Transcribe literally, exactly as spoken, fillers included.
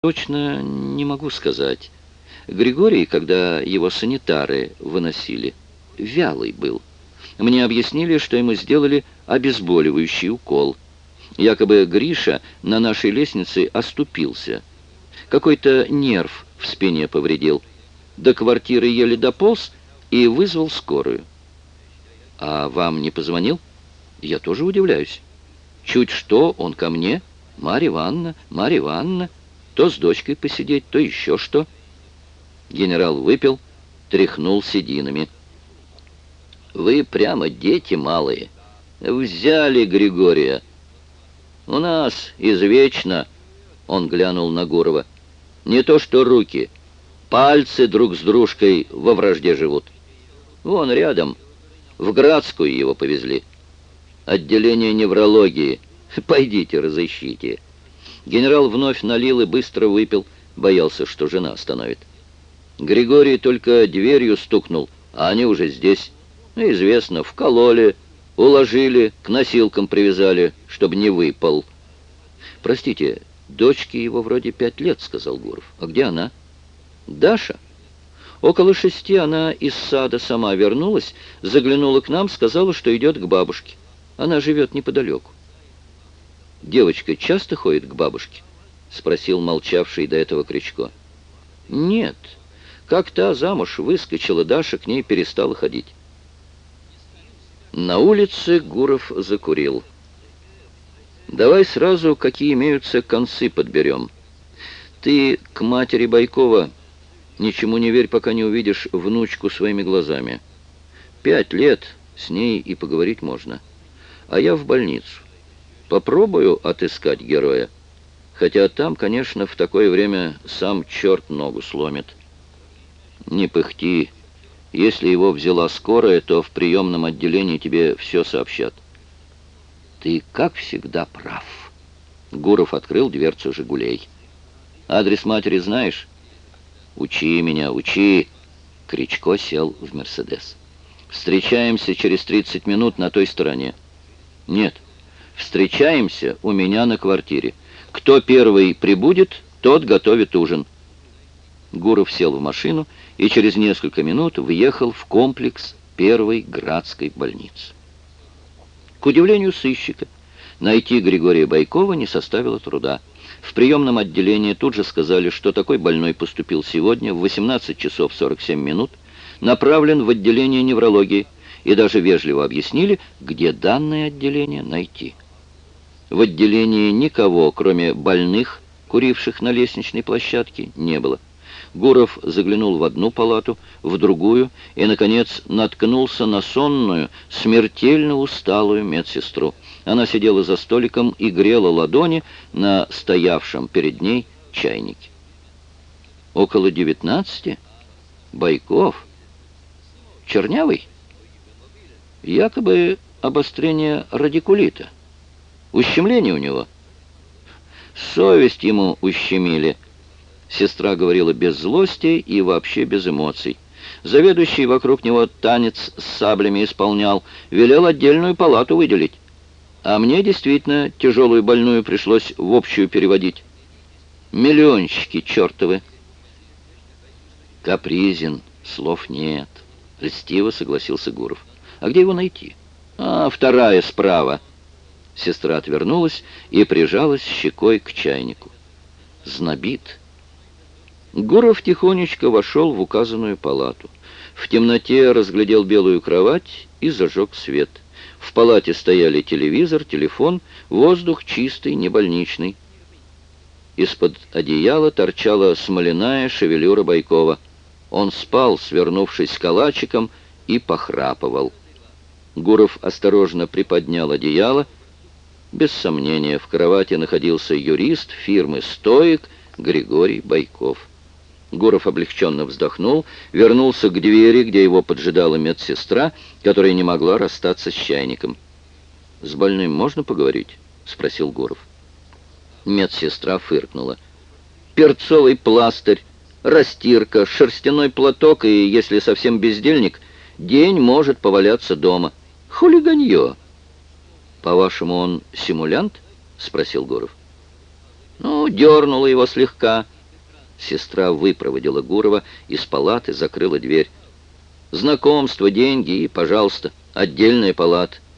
Точно не могу сказать. Григорий, когда его санитары выносили, вялый был. Мне объяснили, что ему сделали обезболивающий укол. Якобы Гриша на нашей лестнице оступился. Какой-то нерв в спине повредил. До квартиры еле дополз и вызвал скорую. А вам не позвонил? Я тоже удивляюсь. Чуть что, он ко мне. Марья Ивановна, Марья Ивановна. То с дочкой посидеть, то еще что. Генерал выпил, тряхнул сединами. Вы прямо дети малые. Взяли Григория. У нас извечно, он глянул на Гурова, не то что руки, пальцы друг с дружкой во вражде живут. Вон рядом, в Градскую его повезли. Отделение неврологии. Пойдите, разыщите. Генерал вновь налил и быстро выпил, боялся, что жена остановит. Григорий только дверью стукнул, а они уже здесь. Ну, известно, вкололи, уложили, к носилкам привязали, чтобы не выпал. Простите, дочке его вроде пять лет, сказал Гуров. А где она? Даша? Около шести она из сада сама вернулась, заглянула к нам, сказала, что идет к бабушке. Она живет неподалеку. «Девочка часто ходит к бабушке?» — спросил молчавший до этого Кричко. «Нет. Как та замуж выскочила, Даша к ней перестала ходить». На улице Гуров закурил. «Давай сразу, какие имеются, концы подберем. Ты к матери Байкова ничему не верь, пока не увидишь внучку своими глазами. Пять лет с ней и поговорить можно. А я в больницу. Попробую отыскать героя. Хотя там, конечно, в такое время сам черт ногу сломит. Не пыхти. Если его взяла скорая, то в приемном отделении тебе все сообщат. Ты, как всегда, прав. Гуров открыл дверцу «Жигулей». Адрес матери знаешь? Учи меня, учи. Кричко сел в «Мерседес». Встречаемся через тридцать минут на той стороне. Нет. Встречаемся у меня на квартире. Кто первый прибудет, тот готовит ужин. Гуров сел в машину и через несколько минут въехал в комплекс первой Градской больницы. К удивлению сыщика, найти Григория Байкова не составило труда. В приемном отделении тут же сказали, что такой больной поступил сегодня в восемнадцать часов сорок семь минут, направлен в отделение неврологии, и даже вежливо объяснили, где данное отделение найти. В отделении никого, кроме больных, куривших на лестничной площадке, не было. Гуров заглянул в одну палату, в другую и, наконец, наткнулся на сонную, смертельно усталую медсестру. Она сидела за столиком и грела ладони на стоявшем перед ней чайнике. Около девятнадцати? Байков? Чернявый? Якобы обострение радикулита. Ущемление у него. Совесть ему ущемили. Сестра говорила без злости и вообще без эмоций. Заведующий вокруг него танец с саблями исполнял, велел отдельную палату выделить. А мне действительно тяжелую больную пришлось в общую переводить. Миллионщики чертовы. Капризен, слов нет. Льстиво согласился Гуров. А где его найти? А, вторая справа. Сестра отвернулась и прижалась щекой к чайнику. Знобит. Гуров тихонечко вошел в указанную палату. В темноте разглядел белую кровать и зажег свет. В палате стояли телевизор, телефон, воздух чистый, не больничный. Из-под одеяла торчала смоляная шевелюра Байкова. Он спал, свернувшись калачиком, и похрапывал. Гуров осторожно приподнял одеяло. Без сомнения, в кровати находился юрист фирмы «Стоик» Григорий Байков. Гуров облегченно вздохнул, вернулся к двери, где его поджидала медсестра, которая не могла расстаться с чайником. «С больным можно поговорить?» — спросил Гуров. Медсестра фыркнула. «Перцовый пластырь, растирка, шерстяной платок и, если совсем бездельник, день может поваляться дома. Хулиганье!» «По-вашему, он симулянт?» — спросил Гуров. Ну, дернула его слегка. Сестра выпроводила Гурова из палаты, закрыла дверь. Знакомство, деньги и, пожалуйста, отдельная палата.